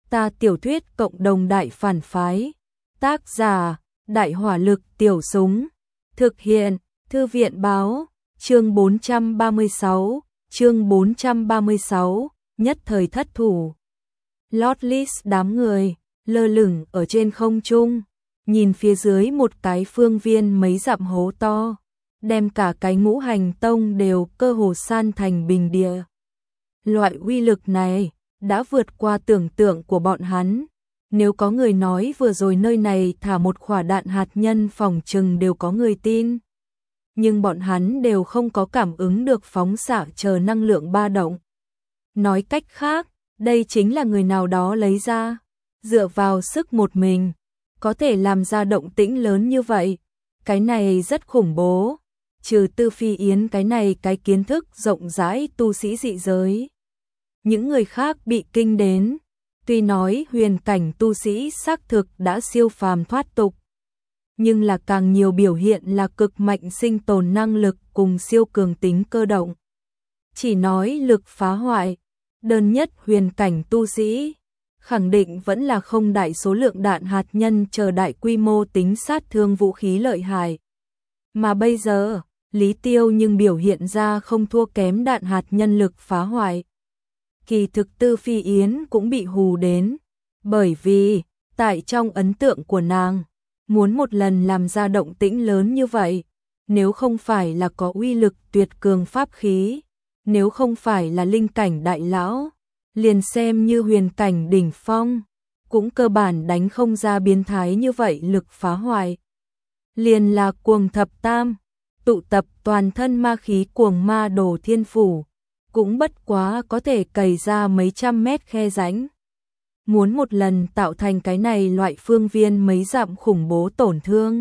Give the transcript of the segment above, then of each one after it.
Ta tiểu thuyết cộng đồng đại phản phái. Tác giả: Đại hỏa lực tiểu súng. Thực hiện: Thư viện báo. Chương 436, nhất thời thất thủ. Lotlis đám người lơ lửng ở trên không trung, nhìn phía dưới một cái phương viên mấy dặm hố to, đem cả cái Ngũ Hành Tông đều cơ hồ san thành bình địa. Loại uy lực này đã vượt qua tưởng tượng của bọn hắn. Nếu có người nói vừa rồi nơi này thả một quả đạn hạt nhân, phỏng chừng đều có người tin. Nhưng bọn hắn đều không có cảm ứng được phóng xạ chờ năng lượng ba động. Nói cách khác, đây chính là người nào đó lấy ra, dựa vào sức một mình, có thể làm ra động tĩnh lớn như vậy. Cái này rất khủng bố. Trừ Tư Phi Yến cái này cái kiến thức rộng rãi tu sĩ dị giới, những người khác bị kinh đến. Tuy nói huyền cảnh tu sĩ xác thực đã siêu phàm thoát tục, nhưng là càng nhiều biểu hiện là cực mạnh sinh tồn năng lực cùng siêu cường tính cơ động. Chỉ nói lực phá hoại, đơn nhất huyền cảnh tu sĩ khẳng định vẫn là không đại số lượng đạn hạt nhân chờ đại quy mô tính sát thương vũ khí lợi hại. Mà bây giờ, Lý Tiêu nhưng biểu hiện ra không thua kém đạn hạt nhân lực phá hoại. Kỳ thực Tư Phi Yến cũng bị hù đến, bởi vì, tại trong ấn tượng của nàng, muốn một lần làm ra động tĩnh lớn như vậy, nếu không phải là có uy lực tuyệt cường pháp khí, nếu không phải là linh cảnh đại lão, liền xem như huyền cảnh đỉnh phong, cũng cơ bản đánh không ra biến thái như vậy lực phá hoại. Liền là Cuồng Thập Tam, tụ tập toàn thân ma khí Cuồng Ma Đồ Thiên Phủ, cũng bất quá có thể cày ra mấy trăm mét khe rãnh. Muốn một lần tạo thành cái này loại phương viên mấy dặm khủng bố tổn thương,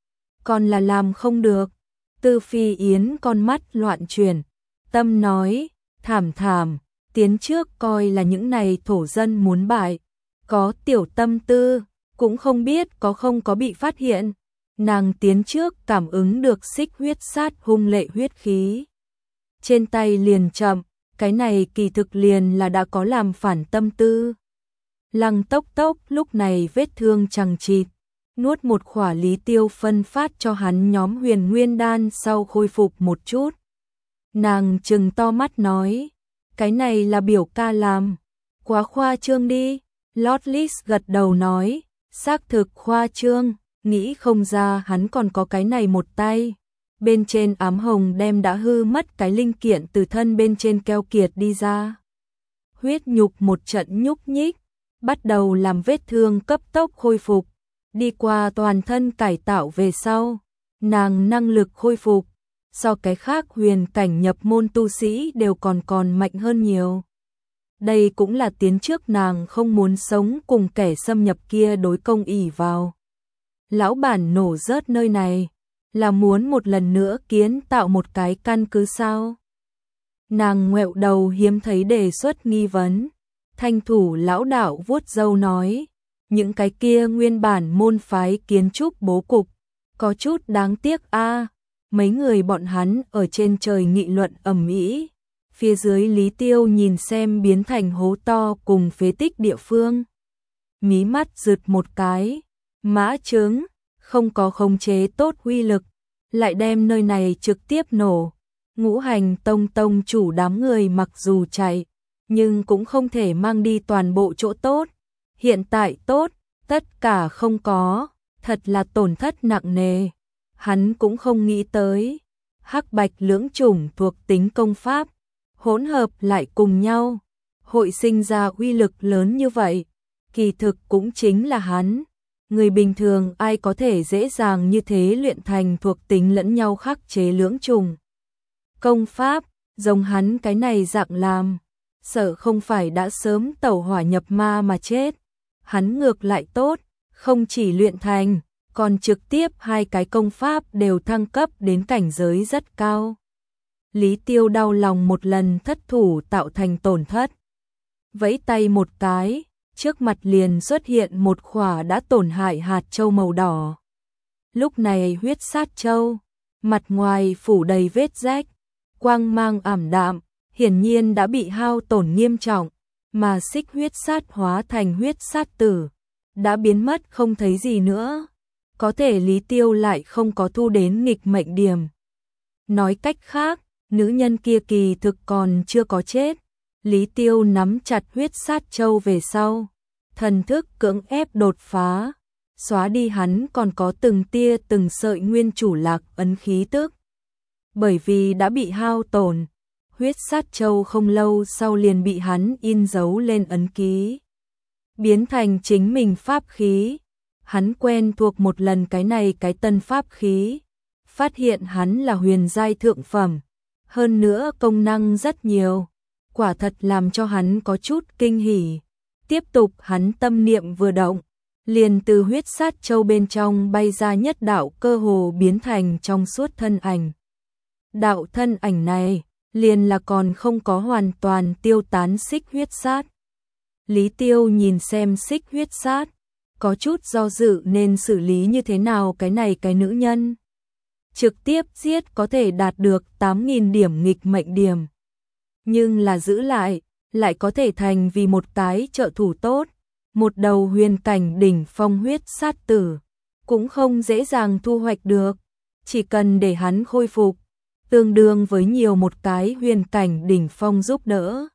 còn là làm không được. Tư Phi Yến con mắt loạn chuyển, tâm nói, thảm, tiến trước coi là những này thổ dân muốn bại, có tiểu tâm tư, cũng không biết có không có bị phát hiện. Nàng tiến trước cảm ứng được xích huyết sát hung lệ huyết khí. Trên tay liền chậm, cái này kỳ thực liền là đã có làm phản tâm tư. Lăng Tốc Tốc lúc này vết thương chằng chịt, nuốt một khỏa Lý Tiêu phân phát cho hắn nhóm huyền nguyên đan sau khôi phục một chút. Nàng trừng to mắt nói, cái này là biểu ca làm, quá khoa trương đi. Lotlis gật đầu nói, xác thực khoa trương, nghĩ không ra hắn còn có cái này một tay. Bên trên ám hồng đem đã hư mất cái linh kiện từ thân bên trên keo kiệt đi ra. Huyết nhục một trận nhúc nhích, bắt đầu làm vết thương cấp tốc khôi phục. Đi qua toàn thân cải tạo về sau, nàng năng lực khôi phục so cái khác huyền cảnh nhập môn tu sĩ đều còn mạnh hơn nhiều. Đây cũng là tiến trước nàng không muốn sống cùng kẻ xâm nhập kia đối công ỷ vào. Lão bản nổ rớt nơi này, là muốn một lần nữa kiến tạo một cái căn cứ sao? Nàng ngoẹo đầu hiếm thấy đề xuất nghi vấn. Thanh thủ lão đạo vuốt râu nói, những cái kia nguyên bản môn phái kiến trúc bố cục, có chút đáng tiếc a. Mấy người bọn hắn ở trên trời nghị luận ầm ĩ, phía dưới Lý Tiêu nhìn xem biến thành hố to cùng phế tích địa phương. Mí mắt rực một cái, mã trứng, không có khống chế tốt uy lực, lại đem nơi này trực tiếp nổ. Ngũ Hành Tông tông chủ đám người mặc dù chạy, nhưng cũng không thể mang đi toàn bộ chỗ tốt. Hiện tại tốt, tất cả không có, thật là tổn thất nặng nề. Hắn cũng không nghĩ tới, hắc bạch lưỡng chủng thuộc tính công pháp, hỗn hợp lại cùng nhau, hội sinh ra uy lực lớn như vậy. Kỳ thực cũng chính là hắn. Người bình thường ai có thể dễ dàng như thế luyện thành thuộc tính lẫn nhau khắc chế lưỡng trùng công pháp, giống hắn cái này dạng làm, sợ không phải đã sớm tẩu hỏa nhập ma mà chết. Hắn ngược lại tốt, không chỉ luyện thành, còn trực tiếp hai cái công pháp đều thăng cấp đến cảnh giới rất cao. Lý Tiêu đau lòng một lần thất thủ tạo thành tổn thất. Vẫy tay một cái, trước mặt liền xuất hiện một khỏa đã tổn hại hạt châu màu đỏ. Lúc này huyết sát châu, mặt ngoài phủ đầy vết rách, quang mang ảm đạm, hiển nhiên đã bị hao tổn nghiêm trọng. mà xích huyết sát hóa thành huyết sát tử, đã biến mất không thấy gì nữa. Có thể Lý Tiêu lại không có thu đến nghịch mệnh điểm. Nói cách khác, nữ nhân kia kỳ thực còn chưa có chết. Lý Tiêu nắm chặt huyết sát châu về sau, thần thức cưỡng ép đột phá, xóa đi hắn còn có từng tia từng sợi nguyên chủ lạc ấn khí tức. Bởi vì đã bị hao tổn, huyết sát châu không lâu sau liền bị hắn in dấu lên ấn ký, biến thành chính mình pháp khí. Hắn quen thuộc một lần cái này cái tân pháp khí, phát hiện hắn là huyền giai thượng phẩm, hơn nữa công năng rất nhiều, quả thật làm cho hắn có chút kinh hỉ. Tiếp tục hắn tâm niệm vừa động, liền từ huyết sát châu bên trong bay ra nhất đạo cơ hồ biến thành trong suốt thân ảnh. Đạo thân ảnh này liền là còn không có hoàn toàn tiêu tán xích huyết sát. Lý Tiêu nhìn xem xích huyết sát, có chút do dự nên xử lý như thế nào cái này cái nữ nhân. Trực tiếp giết có thể đạt được 8.000 điểm nghịch mệnh điểm, nhưng là giữ lại có thể thành vì một cái trợ thủ tốt. Một đầu huyền cảnh đỉnh phong huyết sát tử cũng không dễ dàng thu hoạch được, chỉ cần để hắn khôi phục, tương đương với nhiều một cái huyền cảnh đỉnh phong giúp đỡ.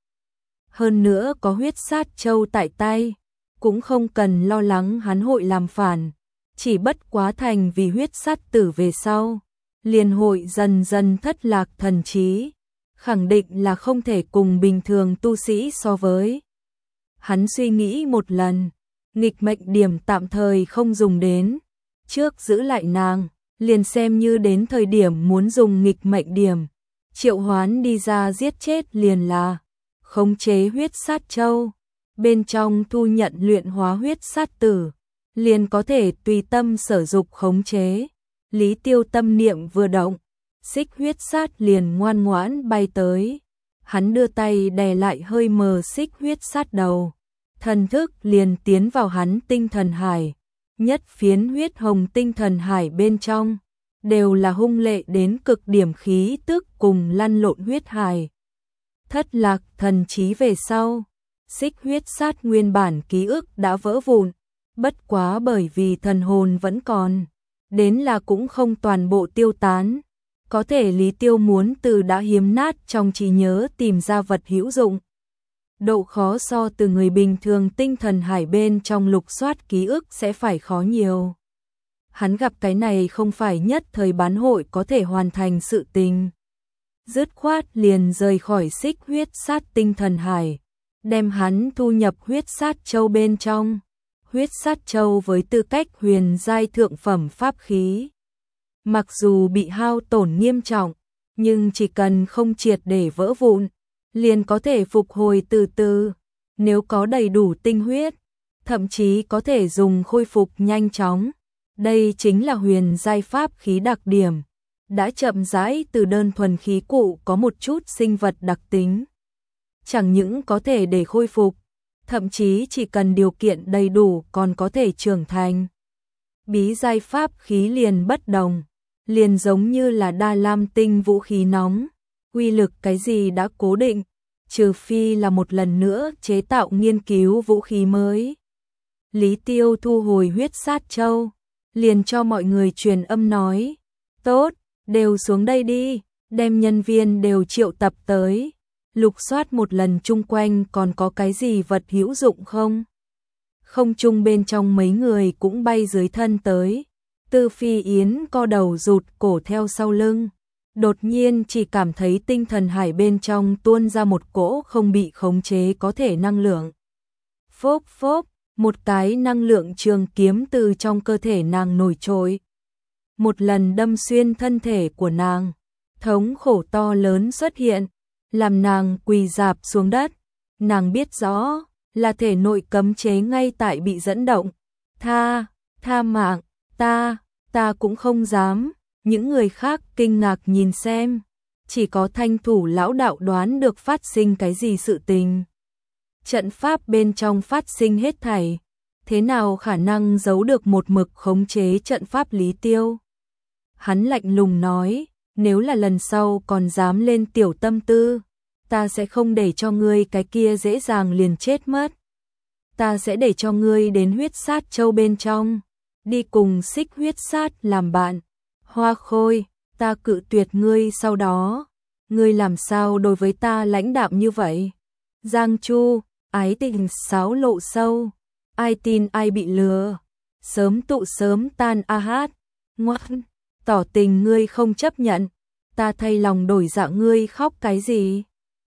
Hơn nữa có huyết sát châu tại tay, cũng không cần lo lắng hắn hội làm phản, chỉ bất quá thành vì huyết sát tử về sau, liền hội dần dần thất lạc thần trí, khẳng định là không thể cùng bình thường tu sĩ so với. Hắn suy nghĩ một lần, nghịch mệnh điểm tạm thời không dùng đến, trước giữ lại nàng, liền xem như đến thời điểm muốn dùng nghịch mệnh điểm, triệu hoán đi ra giết chết liền là khống chế huyết sát châu, bên trong thu nhận luyện hóa huyết sát tử, liền có thể tùy tâm sở dục khống chế. Lý Tiêu tâm niệm vừa động, xích huyết sát liền ngoan ngoãn bay tới. Hắn đưa tay đè lại hơi mờ xích huyết sát đầu, thần thức liền tiến vào hắn tinh thần hải, nhất phiến huyết hồng tinh thần hải bên trong, đều là hung lệ đến cực điểm khí tức cùng lăn lộn huyết hải. Thất lạc thần trí về sau, xích huyết sát nguyên bản ký ức đã vỡ vụn, bất quá bởi vì thần hồn vẫn còn, đến là cũng không toàn bộ tiêu tán. Có thể Lý Tiêu muốn từ đã hiếm nát trong trí nhớ tìm ra vật hữu dụng. Độ khó so từ người bình thường tinh thần hải bên trong lục soát ký ức sẽ phải khó nhiều. Hắn gặp cái này không phải nhất thời bán hội có thể hoàn thành sự tình. Dứt khoát liền rời khỏi xích huyết sát tinh thần hải, đem hắn thu nhập huyết sát châu bên trong. Huyết sát châu với tư cách huyền giai thượng phẩm pháp khí, mặc dù bị hao tổn nghiêm trọng, nhưng chỉ cần không triệt để vỡ vụn, liền có thể phục hồi từ từ. Nếu có đầy đủ tinh huyết, thậm chí có thể dùng khôi phục nhanh chóng. Đây chính là huyền giai pháp khí đặc điểm, đã chậm rãi từ đơn thuần khí cụ có một chút sinh vật đặc tính. Chẳng những có thể để khôi phục, thậm chí chỉ cần điều kiện đầy đủ còn có thể trưởng thành. Bí giai pháp khí liền bất đồng, liền giống như là đa lam tinh vũ khí nóng, uy lực cái gì đã cố định, trừ phi là một lần nữa chế tạo nghiên cứu vũ khí mới. Lý Tiêu thu hồi huyết sát châu, liền cho mọi người truyền âm nói, tốt, đều xuống đây đi, đem nhân viên đều triệu tập tới, lục soát một lần chung quanh còn có cái gì vật hữu dụng không. Không trung bên trong mấy người cũng bay dưới thân tới. Tư Phi Yến co đầu rụt cổ theo sau lưng, đột nhiên chỉ cảm thấy tinh thần hải bên trong tuôn ra một cỗ không bị khống chế có thể năng lượng. Phốp phốp, một cái năng lượng trường kiếm từ trong cơ thể nàng nổi trội, một lần đâm xuyên thân thể của nàng, thống khổ to lớn xuất hiện, làm nàng quỳ rạp xuống đất. Nàng biết rõ là thể nội cấm chế ngay tại bị dẫn động. Tha mạng, ta cũng không dám. Những người khác kinh ngạc nhìn xem, chỉ có Thanh Thủ lão đạo đoán được phát sinh cái gì sự tình. Trận pháp bên trong phát sinh hết thảy, thế nào khả năng giấu được một mực khống chế trận pháp Lý Tiêu. Hắn lạnh lùng nói, nếu là lần sau còn dám lên tiểu tâm tư, ta sẽ không để cho ngươi cái kia dễ dàng liền chết mất. Ta sẽ để cho ngươi đến huyết sát châu bên trong, đi cùng Xích huyết sát làm bạn. Hoa Khôi, ta cự tuyệt ngươi sau đó, ngươi làm sao đối với ta lãnh đạm như vậy? Giang Chu, ái tình xáo lộ sâu, ai tin ai bị lừa, sớm tụ sớm tan a hát, ngoan, tỏ tình ngươi không chấp nhận, ta thay lòng đổi dạ ngươi khóc cái gì?